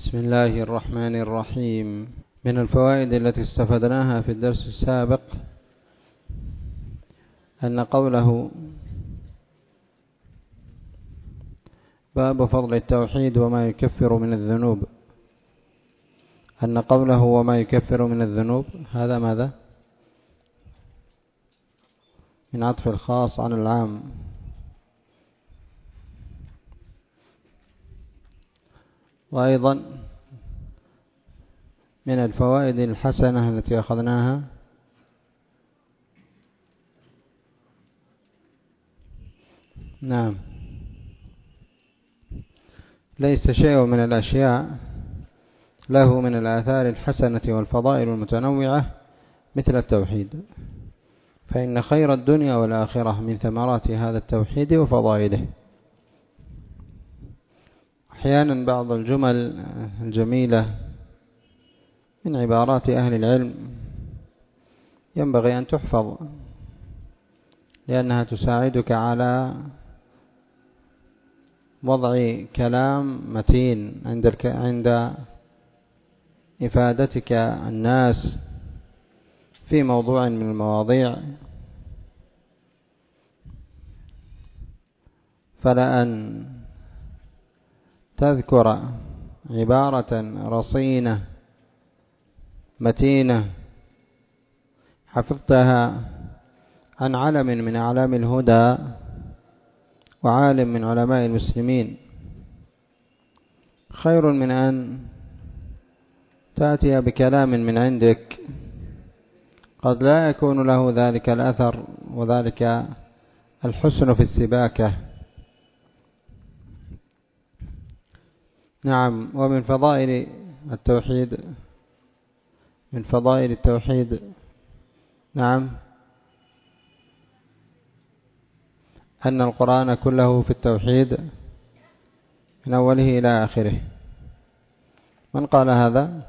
بسم الله الرحمن الرحيم. من الفوائد التي استفدناها في الدرس السابق أن قوله باب فضل التوحيد وما يكفر من الذنوب، أن قوله وما يكفر من الذنوب هذا ماذا؟ من عطف الخاص عن العام. وأيضا من الفوائد الحسنة التي أخذناها ليس شيء من الأشياء له من الآثار الحسنة والفضائل المتنوعة مثل التوحيد، فإن خير الدنيا والآخرة من ثمرات هذا التوحيد وفضائله. أحيانا بعض الجمل الجميلة من عبارات أهل العلم ينبغي أن تحفظ، لأنها تساعدك على وضع كلام متين عند إفادتك الناس في موضوع من المواضيع. فلا أن تذكر عبارة رصينة متينة حفظتها عن علم من أعلام الهدى وعالم من علماء المسلمين، خير من أن تأتي بكلام من عندك قد لا يكون له ذلك الأثر وذلك الحسن في السباكة. نعم. ومن فضائل التوحيد أن القرآن كله في التوحيد من أوله إلى آخره. من قال هذا؟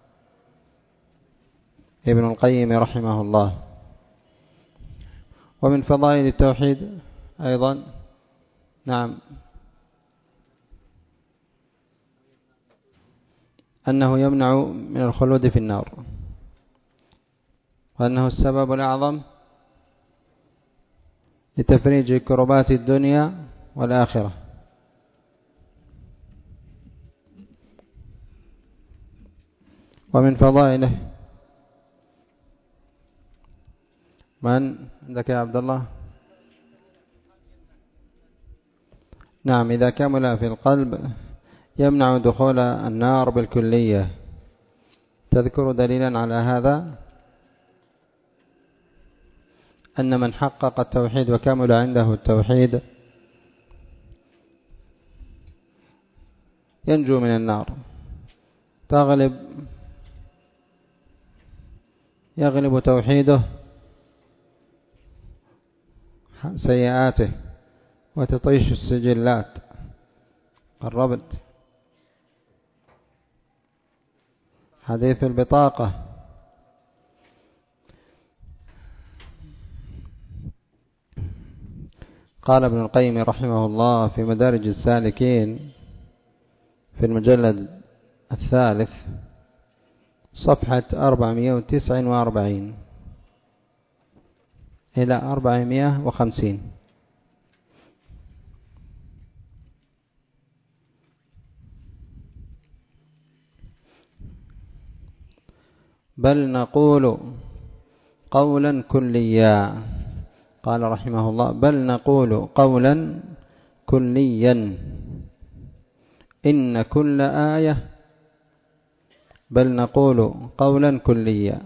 ابن القيم رحمه الله. ومن فضائل التوحيد أيضا أنه يمنع من الخلود في النار، وأنه السبب الأعظم لتفريج كربات الدنيا والآخرة. ومن فضائله من عندك يا عبد الله؟ نعم، إذا كمل في القلب يمنع دخول النار بالكلية. تذكر دليلا على هذا؟ أن من حقق التوحيد وكمل عنده التوحيد ينجو من النار، يغلب توحيده سيئاته وتطيش السجلات. قربت حديث البطاقة. قال ابن القيم رحمه الله في مدارج السالكين في المجلد 3 صفحة 449 إلى 450: بل نقول قولا كليا. قال رحمه الله: بل نقول قولا كليا إن كل آية، بل نقول قولا كليا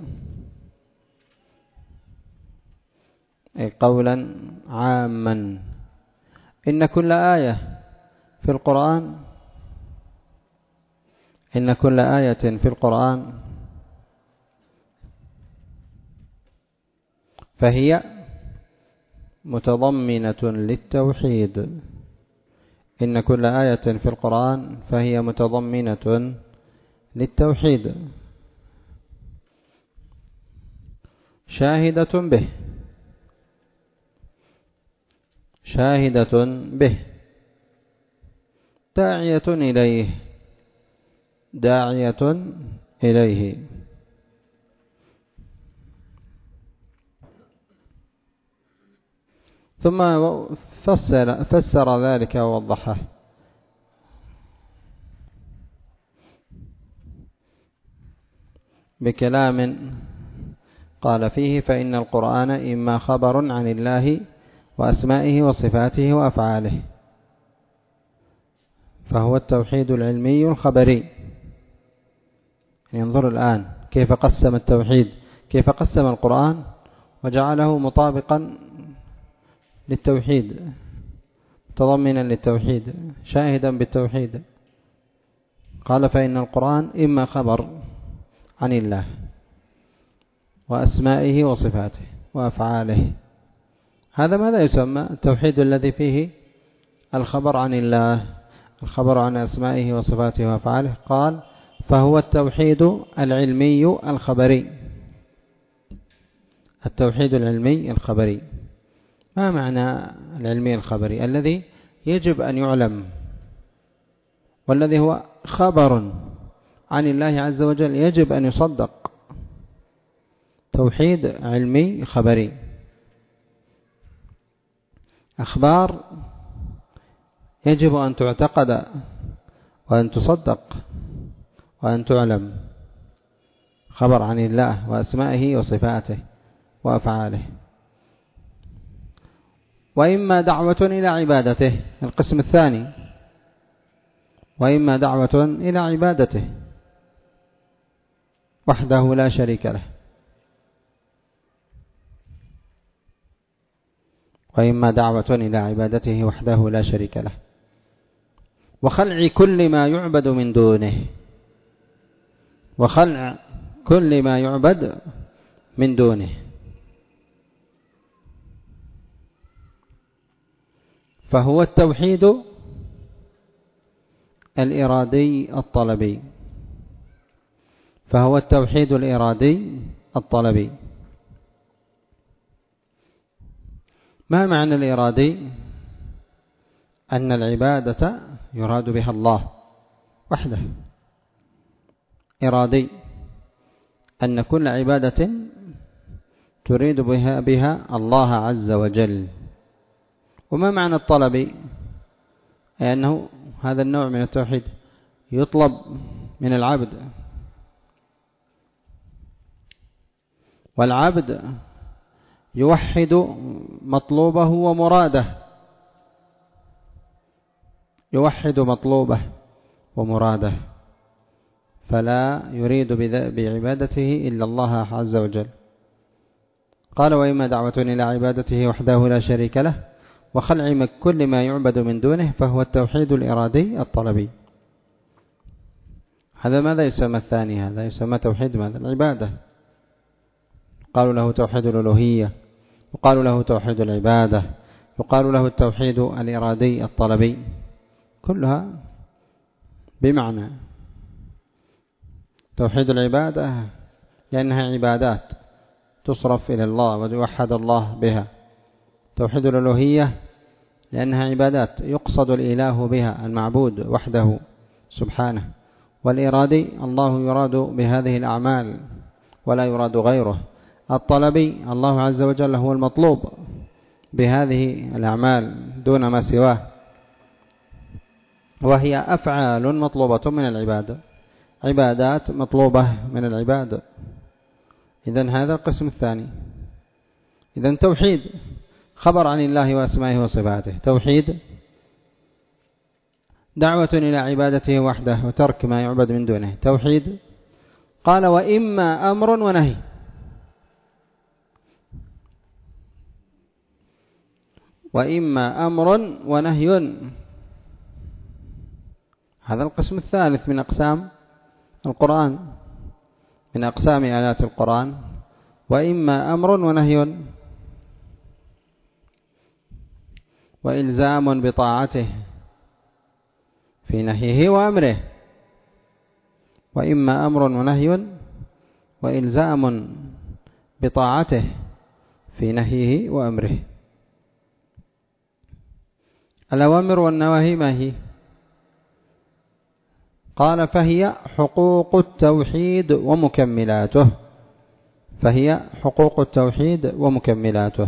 أي قولا عاما، إن كل آية في القرآن فهي متضمنة للتوحيد. إن كل آية في القرآن فهي متضمنة للتوحيد، شاهدة به داعية إليه داعية إليه. ثم فسر ذلك ووضحه بكلام قال فيه: فإن القرآن إما خبر عن الله وأسمائه وصفاته وأفعاله، فهو التوحيد العلمي الخبري. ينظر الآن كيف قسم التوحيد، كيف قسم القرآن وجعله مطابقا للتوحيد، متضمنا للتوحيد، شاهدا بالتوحيد. قال: فإن القرآن إما خبر عن الله وأسمائه وصفاته وأفعاله. هذا ماذا يسمى؟ التوحيد الذي فيه الخبر عن الله، الخبر عن أسمائه وصفاته وأفعاله. قال: فهو التوحيد العلمي الخبري. التوحيد العلمي الخبري. ما معنى العلمي الخبري؟ الذي يجب أن يعلم، والذي هو خبر عن الله عز وجل يجب أن يصدق. توحيد علمي خبري، أخبار يجب أن تعتقد وأن تصدق وأن تعلم، خبر عن الله وأسمائه وصفاته وأفعاله. وإما دعوة إلى عبادته، القسم الثاني، وإما دعوة إلى عبادته وحده لا شريك له، وإما دعوة إلى عبادته وحده لا شريك له، وخلع كل ما يعبد من دونه، وخلع كل ما يعبد من دونه. فهو التوحيد الإرادي الطلبي، فهو التوحيد الإرادي الطلبي. ما معنى الإرادي؟ أن العبادة يراد بها الله وحده. إرادي أن كل عبادة تريد بها الله عز وجل. وما معنى الطلبي؟ أي أنه هذا النوع من التوحيد يطلب من العبد، والعبد يوحد مطلوبه ومراده، يوحد مطلوبه ومراده، فلا يريد بعبادته إلا الله عز وجل. قال: وإما دعوة إلى عبادته وحده لا شريك له، وخلع كل ما يعبد من دونه، فهو التوحيد الإرادي الطلبي. هذا ماذا يسمى الثاني؟ هذا يسمى توحيد ماذا؟ العبادة. قالوا له توحيد الألوهية، وقالوا له توحيد العبادة، يقال له التوحيد الإرادي الطلبي، كلها بمعنى. توحيد العبادة لأنها عبادات تصرف إلى الله ويوحد الله بها. توحيد الألوهية لأنها عبادات يقصد الإله بها، المعبود وحده سبحانه. والإرادي الله يراد بهذه الأعمال ولا يراد غيره. الطلبي الله عز وجل هو المطلوب بهذه الأعمال دون ما سواه، وهي أفعال مطلوبة من العبادة، عبادات مطلوبة من العبادة. إذن هذا القسم الثاني. إذن توحيد خبر عن الله وأسمائه وصفاته، توحيد دعوة إلى عبادته وحده وترك ما يعبد من دونه، توحيد. قال: وإما أمر ونهي. وإما أمر ونهي، هذا القسم الثالث من أقسام القرآن، من أقسام آيات القرآن. وإما أمر ونهي، وإلزام بطاعته في نهيه وأمره. وإما أمر ونهي وإلزام بطاعته في نهيه وأمره. الأوامر والنواهي ما هي؟ قال فهي حقوق التوحيد ومكملاته. فهي حقوق التوحيد ومكملاته: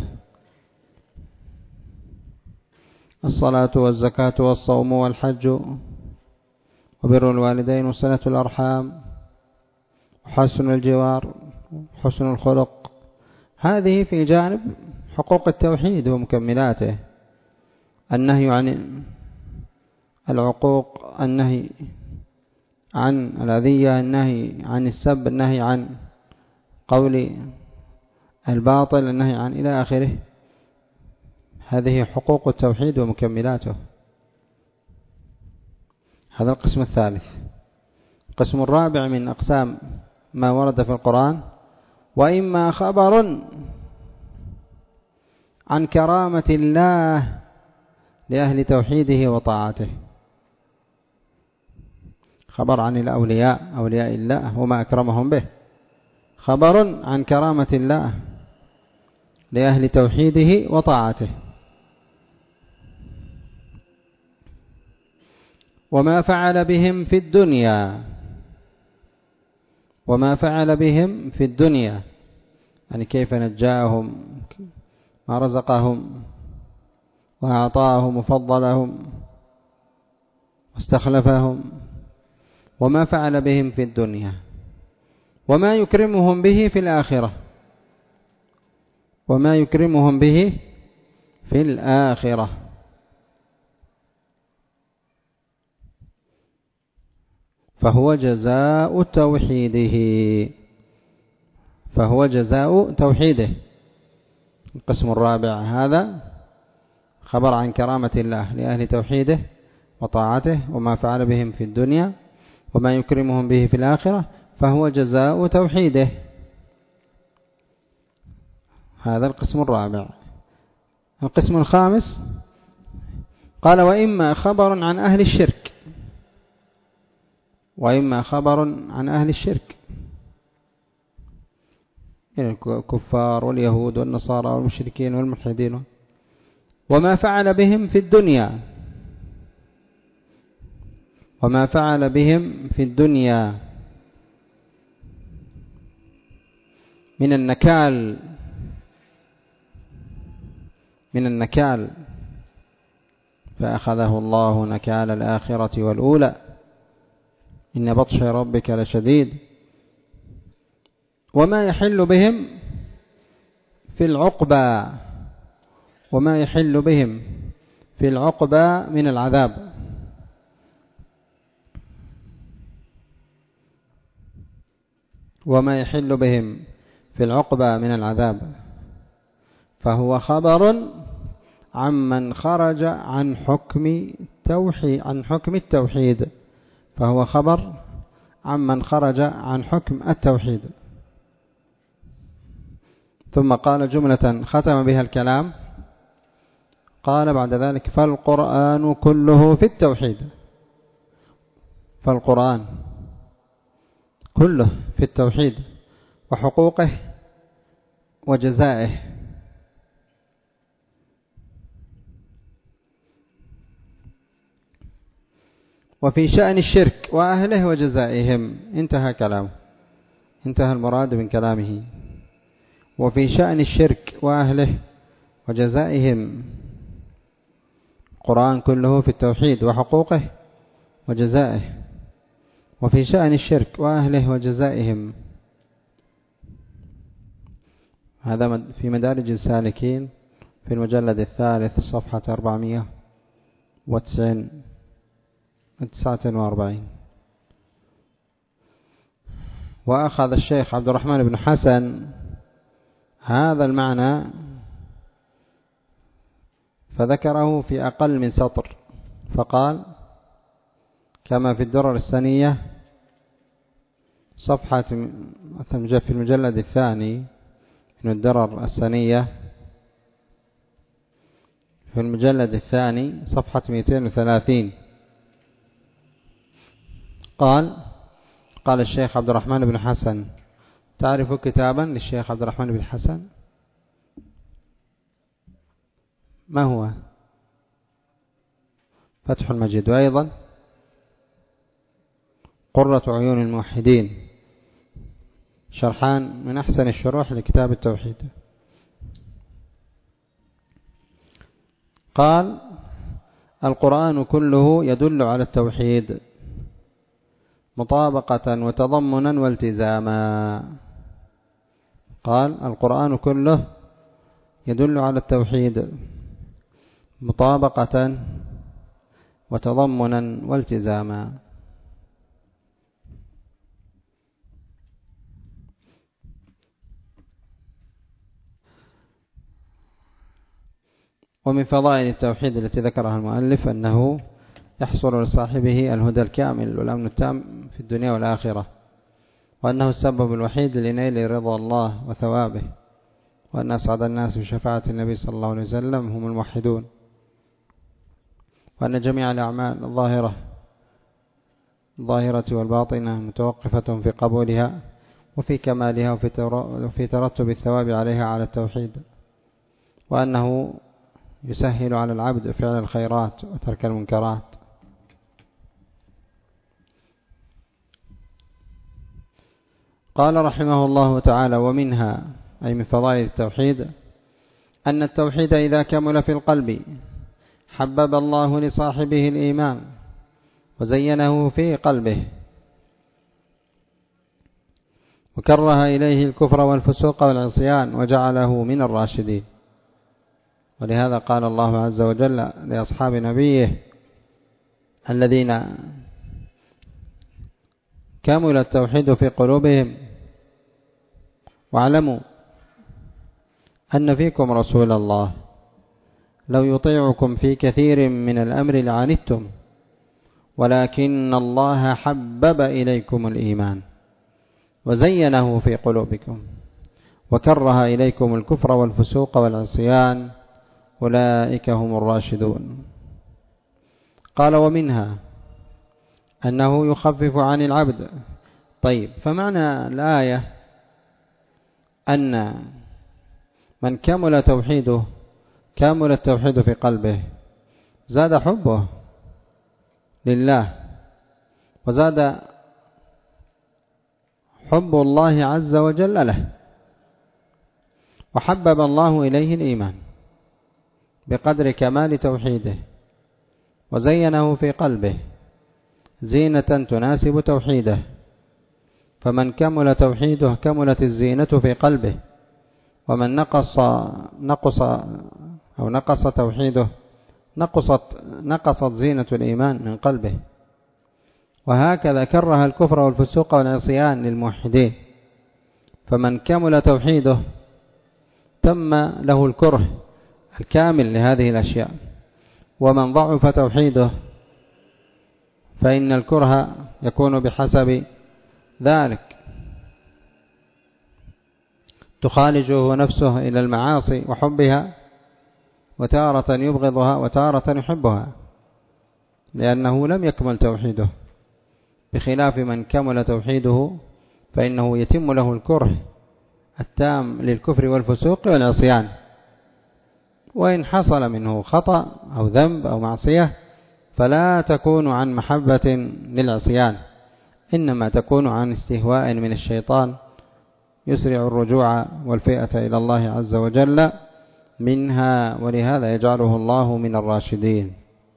الصلاة والزكاة والصوم والحج وبر الوالدين وصلة الأرحام وحسن الجوار وحسن الخلق. هذه في جانب حقوق التوحيد ومكملاته: النهي عن العقوق، النهي عن الأذية، النهي عن السب، النهي عن قول الباطل، النهي عن إلى آخره. هذه حقوق التوحيد ومكملاته. هذا القسم الثالث. القسم الرابع من أقسام ما ورد في القرآن: وإما خبر عن كرامة الله لأهل توحيده وطاعته. خبر عن الأولياء، أولياء الله وما أكرمهم به. خبر عن كرامة الله لأهل توحيده وطاعته. وما فعل بهم في الدنيا، وما فعل بهم في الدنيا يعني كيف نجاهم، ما رزقهم وأعطاهم وفضلهم واستخلفهم. وما فعل بهم في الدنيا، وما يكرمهم به في الآخرة، وما يكرمهم به في الآخرة. فهو جزاء توحيده، فهو جزاء توحيده. القسم الرابع هذا خبر عن كرامة الله لأهل توحيده وطاعته، وما فعل بهم في الدنيا، وما يكرمهم به في الآخرة، فهو جزاء توحيده. هذا القسم الرابع. القسم الخامس قال: وإما خبر عن أهل الشرك، وإما خبر عن أهل الشرك من الكفار واليهود والنصارى والمشركين والملحدين، وما فعل بهم في الدنيا، وما فعل بهم في الدنيا من النكال، من النكال، فأخذه الله نكال الآخرة والأولى إن بطش ربك لشديد. وما يحل بهم في العقبى، وما يحل بهم في العقبى من العذاب. وما يحل بهم في العقبى من العذاب، فهو خبر عمن خرج عن حكم التوحيد، فهو خبر عمن خرج عن حكم التوحيد. ثم قال جملة ختم بها الكلام، قال بعد ذلك: فالقرآن كله في التوحيد. فالقرآن كله في التوحيد وحقوقه وجزائه. وفي شأن الشرك وأهله وجزائهم. انتهى كلامه، انتهى المراد من كلامه. وفي شأن الشرك وأهله وجزائهم، القرآن كله في التوحيد وحقوقه وجزائه. وفي شأن الشرك وأهله وجزائهم، هذا في مدارج السالكين في المجلد الثالث صفحة 449. وأخذ الشيخ عبد الرحمن بن حسن هذا المعنى فذكره في أقل من سطر، فقال: كما في الدرر السنية صفحة في المجلد الثاني من الدرر السنية في المجلد الثاني صفحة 230، قال الشيخ عبد الرحمن بن حسن: تعرف كتابا للشيخ عبد الرحمن بن حسن؟ ما هو؟ فتح المجيد. وأيضا قرة عيون الموحدين، شرحان من أحسن الشروح لكتاب التوحيد. قال: القرآن كله يدل على التوحيد مطابقة وتضمنا والتزاما. قال: القرآن كله يدل على التوحيد مطابقة وتضمنا والتزاما. ومن فضائل التوحيد التي ذكرها المؤلف أنه يحصل لصاحبه الهدى الكامل والأمن التام في الدنيا والآخرة، وأنه السبب الوحيد لنيل رضا الله وثوابه، وأن أسعد الناس بشفاعة النبي صلى الله عليه وسلم هم الموحدون، وأن جميع الأعمال الظاهرة والباطنة متوقفة في قبولها وفي كمالها وفي ترتب الثواب عليها على التوحيد، وأنه يسهل على العبد فعل الخيرات وترك المنكرات. قال رحمه الله تعالى: ومنها، أي من فضائل التوحيد، أن التوحيد إذا كمل في القلب حبب الله لصاحبه الإيمان وزينه في قلبه، وكره إليه الكفر والفسوق والعصيان وجعله من الراشدين. ولهذا قال الله عز وجل لأصحاب نبيه الذين كمل التوحيد في قلوبهم: واعلموا أن فيكم رسول الله لو يطيعكم في كثير من الأمر لعنتم ولكن الله حبب إليكم الإيمان وزينه في قلوبكم وكره إليكم الكفر والفسوق والعصيان أولئك هم الراشدون. قال: ومنها أنه يخفف عن العبد. طيب، فمعنى الآية أن من كمل التوحيد في قلبه زاد حبه لله، وزاد حب الله عز وجل له، وحبب الله إليه الإيمان بقدر كمال توحيده، وزينه في قلبه زينة تناسب توحيده. فمن كمل توحيده كملت الزينة في قلبه، ومن نقص توحيده نقصت زينة الإيمان من قلبه. وهكذا كره الكفر والفسوق والعصيان للموحدين، فمن كمل توحيده تم له الكره الكامل لهذه الأشياء، ومن ضعف توحيده فإن الكره يكون بحسب ذلك، تخالجه نفسه إلى المعاصي وحبها، وتارة يبغضها وتارة يحبها، لأنه لم يكمل توحيده، بخلاف من كمل توحيده فإنه يتم له الكره التام للكفر والفسوق والعصيان، وإن حصل منه خطأ أو ذنب أو معصية فلا تكون عن محبة للعصيان، إنما تكون عن استهواء من الشيطان يسرع الرجوع والفئة إلى الله عز وجل منها، ولهذا يجعله الله من الراشدين.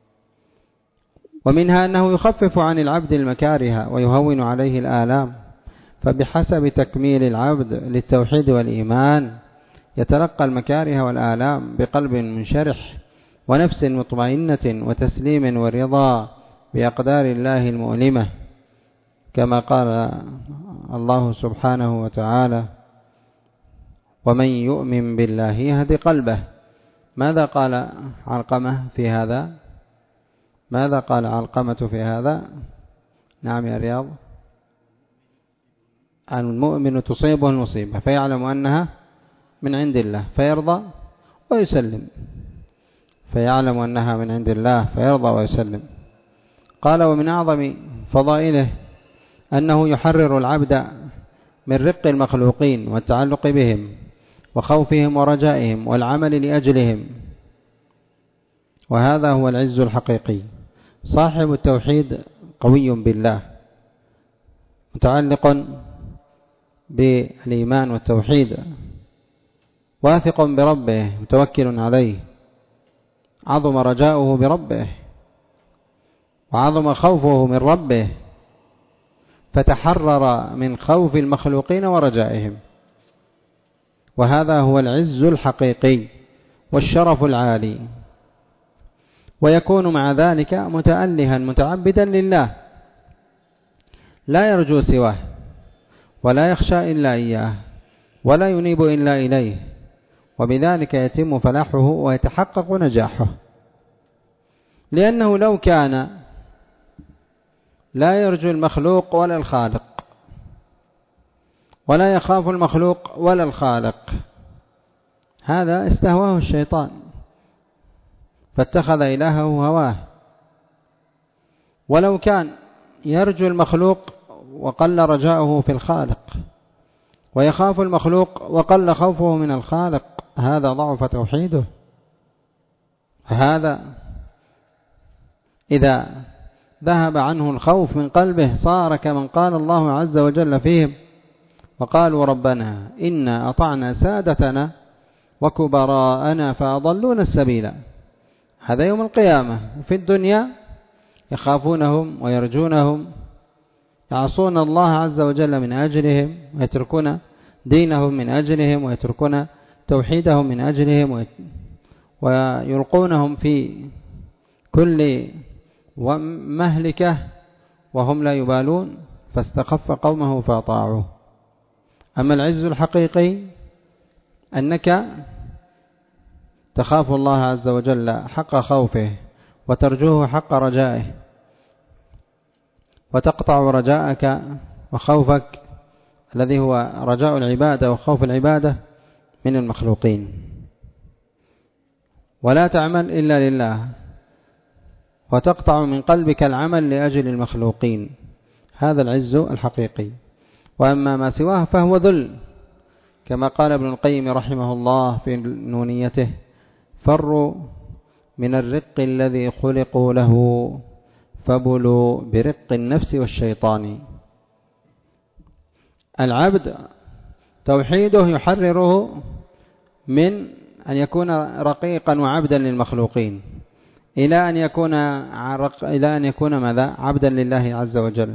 ومنها أنه يخفف عن العبد المكاره ويهون عليه الآلام، فبحسب تكميل العبد للتوحيد والإيمان يتلقى المكاره والآلام بقلب منشرح ونفس مطمئنة وتسليم ورضا بأقدار الله المؤلمة، كما قال الله سبحانه وتعالى: ومن يؤمن بالله يهد قلبه. ماذا قال علقمة في هذا؟ ماذا قال علقمة في هذا؟ نعم يا رياض. المؤمن تصيبه المصيبة فيعلم أنها من عند الله فيرضى ويسلم، فيعلم أنها من عند الله فيرضى ويسلم. قال: ومن أعظم فضائله أنه يحرر العبد من رق المخلوقين والتعلق بهم وخوفهم ورجائهم والعمل لأجلهم، وهذا هو العز الحقيقي. صاحب التوحيد قوي بالله متعلق بالإيمان والتوحيد، واثق بربه متوكل عليه، عظم رجاؤه بربه وعظم خوفه من ربه، فتحرر من خوف المخلوقين ورجائهم. وهذا هو العز الحقيقي والشرف العالي. ويكون مع ذلك متألها متعبدا لله، لا يرجو سواه ولا يخشى إلا إياه ولا ينيب إلا إليه، وبذلك يتم فلاحه ويتحقق نجاحه. لأنه لو كان لا يرجو المخلوق ولا الخالق ولا يخاف المخلوق ولا الخالق، هذا استهواه الشيطان فاتخذ إلهه هواه. ولو كان يرجو المخلوق وقل رجاؤه في الخالق ويخاف المخلوق وقل خوفه من الخالق، هذا ضعف توحيده. هذا إذا ذهب عنه الخوف من قلبه صار كمن قال الله عز وجل فيهم: وقالوا ربنا إنا أطعنا سادتنا وكبراءنا فأضلونا السبيل. هذا يوم القيامة. في الدنيا يخافونهم ويرجونهم، يعصون الله عز وجل من أجلهم ويتركون دينهم من أجلهم ويتركون توحيدهم من أجلهم ويلقونهم في كل ومهلكة وهم لا يبالون، فاستخف قومه فأطاعوه. أما العز الحقيقي أنك تخاف الله عز وجل حق خوفه وترجوه حق رجائه، وتقطع رجاءك وخوفك الذي هو رجاء العبادة وخوف العبادة من المخلوقين، ولا تعمل إلا لله، وتقطع من قلبك العمل لأجل المخلوقين. هذا العز الحقيقي. وأما ما سواه فهو ذل، كما قال ابن القيم رحمه الله في نونيته: فروا من الرق الذي خلقوا له فبلوا برق النفس والشيطان. العبد توحيده يحرره من أن يكون رقيقا وعبدا للمخلوقين إلى أن يكون ماذا؟ عبدا لله عز وجل.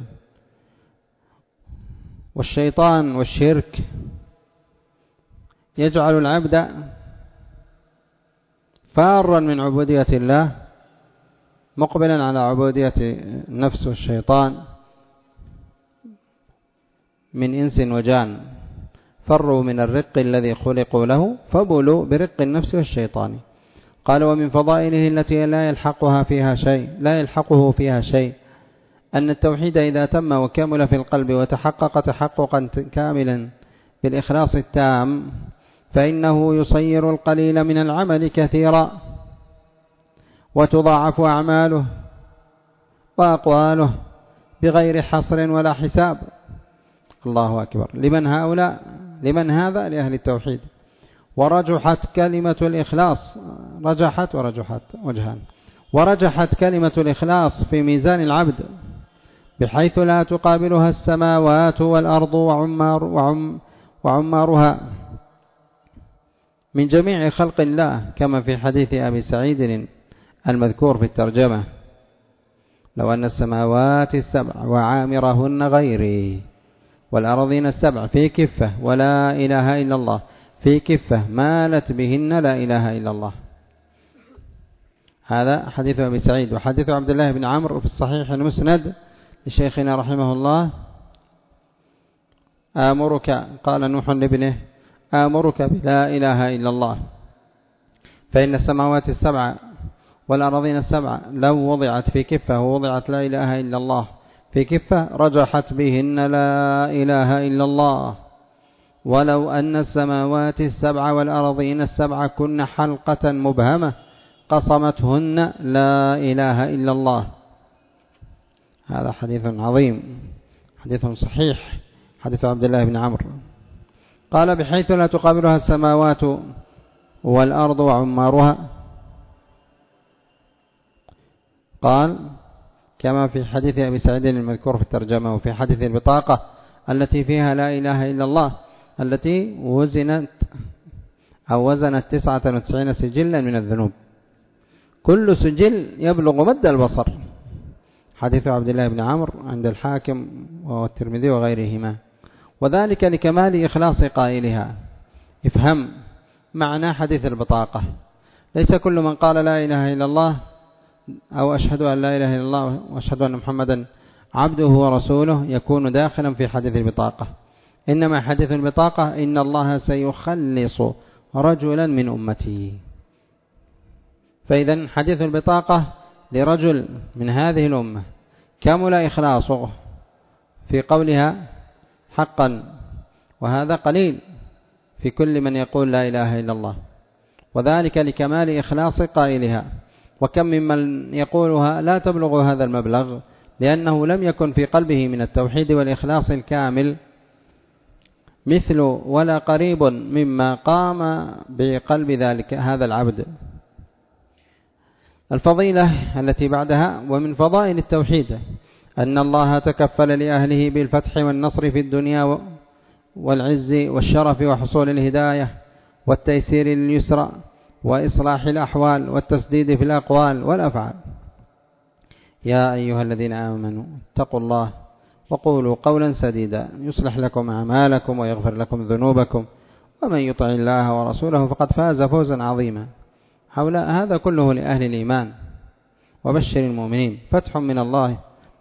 والشيطان والشرك يجعل العبد فارا من عبودية الله مقبلا على عبودية النفس والشيطان من إنس وجان. فروا من الرق الذي خلقوا له فبلوا برق النفس والشيطان. قال: ومن فضائله التي لا يلحقه فيها شيء أن التوحيد إذا تم وكمل في القلب وتحقق تحققا كاملا بالإخلاص التام فإنه يصير القليل من العمل كثيرا، وتضاعف أعماله وأقواله بغير حصر ولا حساب. الله أكبر. لمن هذا؟ لأهل التوحيد. ورجحت كلمة الإخلاص، رجحت وجهان. ورجحت كلمة الإخلاص في ميزان العبد بحيث لا تقابلها السماوات والأرض وعمارها من جميع خلق الله، كما في حديث أبي سعيد المذكور في الترجمة: لو أن السماوات السبع وعامرهن غيري والأرضين السبع في كفة ولا إله إلا الله في كفة مالت بهن لا إله إلا الله. هذا حديث أبي سعيد. وحديث عبد الله بن عمرو في الصحيح المسند لشيخنا رحمه الله: قال نوح لابنه: آمرك بلا إله إلا الله، فإن السماوات السبع والأرضين السبع لو وضعت في كفة ووضعت لا إله إلا الله في كفة رجحت بهن لا إله إلا الله، ولو أن السماوات السبع والأرضين السبع كن حلقة مبهمة قصمتهن لا إله إلا الله. هذا حديث عظيم، حديث صحيح، حديث عبد الله بن عمرو. قال: بحيث لا تقابلها السماوات والأرض وعمارها. قال: كما في حديث أبي سعيد المذكور في الترجمة. وفي حديث البطاقة التي فيها لا إله إلا الله، التي وزنت 99 سجلا من الذنوب، كل سجل يبلغ مد البصر. حديث عبد الله بن عمرو عند الحاكم والترمذي وغيرهما. وذلك لكمال إخلاص قائلها. افهم معنى حديث البطاقة. ليس كل من قال لا إله إلا الله أو أشهد أن لا إله إلا الله وأشهد أن محمدا عبده ورسوله يكون داخلا في حديث البطاقة، إنما حديث البطاقة إن الله سيخلص رجلا من أمته. فإذا حديث البطاقة لرجل من هذه الأمة كمل إخلاصه في قولها حقا، وهذا قليل في كل من يقول لا إله إلا الله، وذلك لكمال إخلاص قائلها. وكم ممن يقولها لا تبلغ هذا المبلغ، لأنه لم يكن في قلبه من التوحيد والإخلاص الكامل مثل ولا قريب مما قام بقلب ذلك هذا العبد. الفضيلة التي بعدها: ومن فضائل التوحيد أن الله تكفل لأهله بالفتح والنصر في الدنيا والعز والشرف وحصول الهداية والتيسير لليسر وإصلاح الأحوال والتسديد في الأقوال والأفعال. يا أيها الذين آمنوا اتقوا الله وقولوا قولا سديدا يصلح لكم أعمالكم ويغفر لكم ذنوبكم ومن يطع الله ورسوله فقد فاز فوزا عظيما. حول هذا كله لأهل الإيمان. وبشر المؤمنين: فتح من الله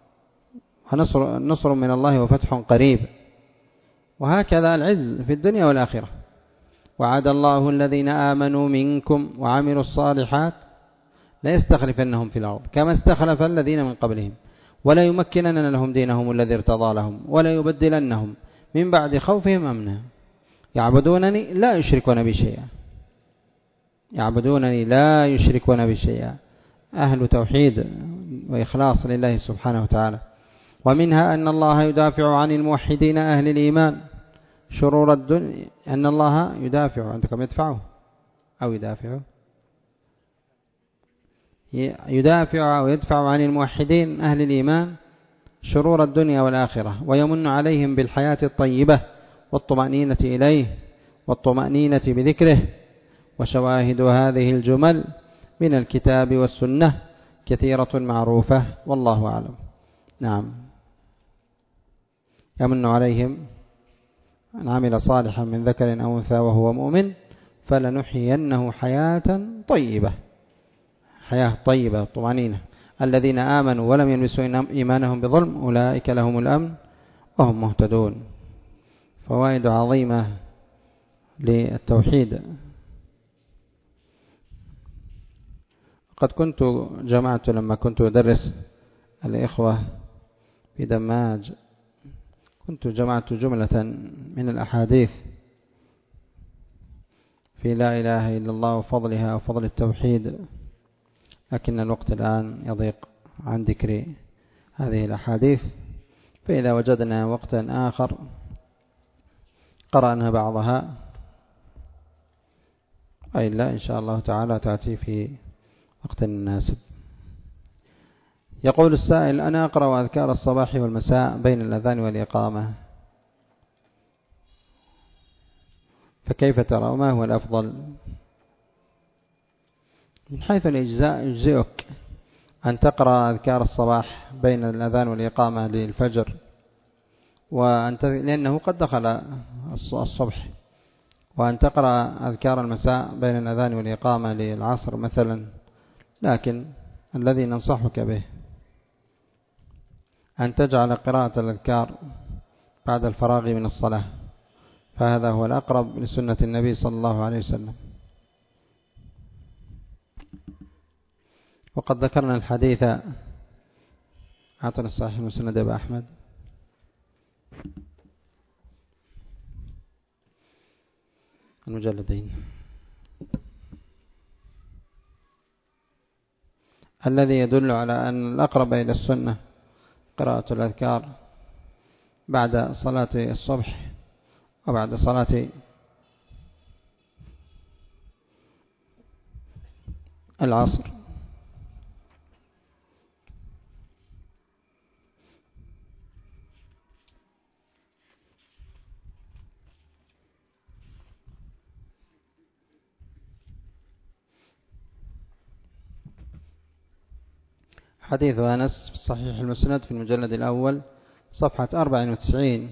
ونصر من الله وفتح قريب. وهكذا العز في الدنيا والآخرة. وعد الله الذين آمنوا منكم وعملوا الصالحات لا يستخلفنهم في الأرض كما استخلف الذين من قبلهم ولا يمكنن لهم دينهم الذي ارتضى لهم ولا يبدلنهم من بعد خوفهم أمنا يعبدونني لا يشركون بي شيئا. أهل توحيد وإخلاص لله سبحانه وتعالى. ومنها أن الله يدافع عن الموحدين أهل الإيمان شرور الدنيا، أن الله يدافع عندكم يدفعه أو يدافع أو يدفع عن الموحدين أهل الإيمان شرور الدنيا والآخرة، ويمن عليهم بالحياة الطيبة والطمأنينة إليه والطمأنينة بذكره. وشواهد هذه الجمل من الكتاب والسنة كثيرة معروفة والله أعلم. نعم. يمن عليهم أن عمل صالحا من ذكر أو أنثى وهو مؤمن فلنحيينه حياة طيبة طمأنينة. الذين آمنوا ولم يلبسوا إيمانهم بظلم أولئك لهم الأمن وهم مهتدون. فوائد عظيمة للتوحيد. قد كنت جمعت لما كنت أدرس الإخوة في دماج، كنت جمعت جملة من الأحاديث في لا إله إلا الله وفضلها وفضل التوحيد، لكن الوقت الآن يضيق عن ذكر هذه الأحاديث، فإذا وجدنا وقتا آخر قرأنا بعضها، وإلا إن شاء الله تعالى تأتي في وقت مناسب. يقول السائل: أنا أقرأ أذكار الصباح والمساء بين الأذان والإقامة، فكيف ترى؟ ما هو الأفضل؟ من حيث الإجزاء يجزئك أن تقرأ أذكار الصباح بين الأذان والإقامة للفجر، لأنه قد دخل الصبح، وأن تقرأ أذكار المساء بين الأذان والإقامة للعصر مثلا. لكن الذي ننصحك به أن تجعل قراءة الأذكار بعد الفراغ من الصلاة، فهذا هو الأقرب لسنة النبي صلى الله عليه وسلم. وقد ذكرنا الحديث، أعطنا الصحيح مسند أبي أحمد، المجلدين، الذي يدل على أن الأقرب إلى السنة قراءة الأذكار بعد صلاة الصبح وبعد صلاة العصر. حديث أنس في الصحيح المسند في المجلد الأول صفحة 94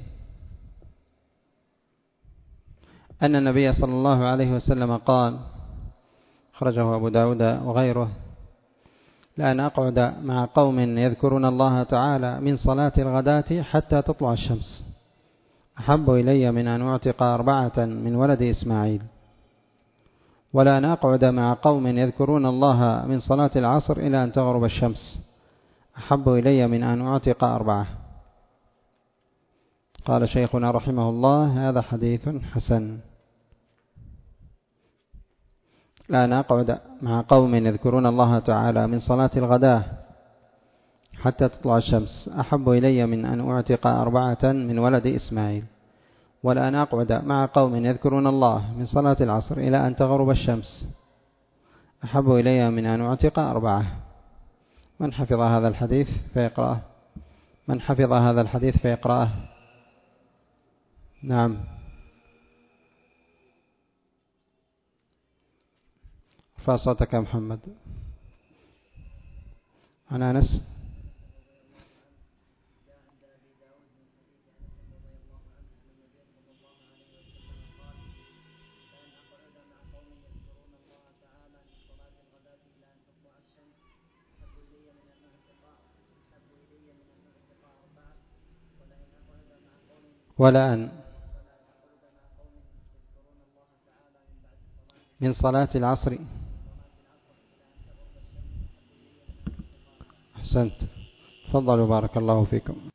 أن النبي صلى الله عليه وسلم قال، خرجه أبو داود وغيره: لأن أقعد مع قوم يذكرون الله تعالى من صلاة الغداة حتى تطلع الشمس أحب إلي من أن أعتق 4 من ولد إسماعيل، ولا أن أقعد مع قوم يذكرون الله من صلاة العصر إلى أن تغرب الشمس أحب إلي من أن أعتق 4. قال شيخنا رحمه الله: هذا حديث حسن. لا أن أقعد مع قوم يذكرون الله تعالى من صلاة الغداة حتى تطلع الشمس أحب إلي من أن أعتق 4 من ولد إسماعيل، ولا أن أقعد مع قوم يذكرون الله من صلاة العصر إلى أن تغرب الشمس أحب إلي من أن أعتق 4. من حفظ هذا الحديث فيقرأه؟ من حفظ هذا الحديث فيقرأه؟ نعم. ارفع صوتك يا محمد. عن أنس. ولا أن من صلاة العصر. أحسنت. تفضلوا بارك الله فيكم.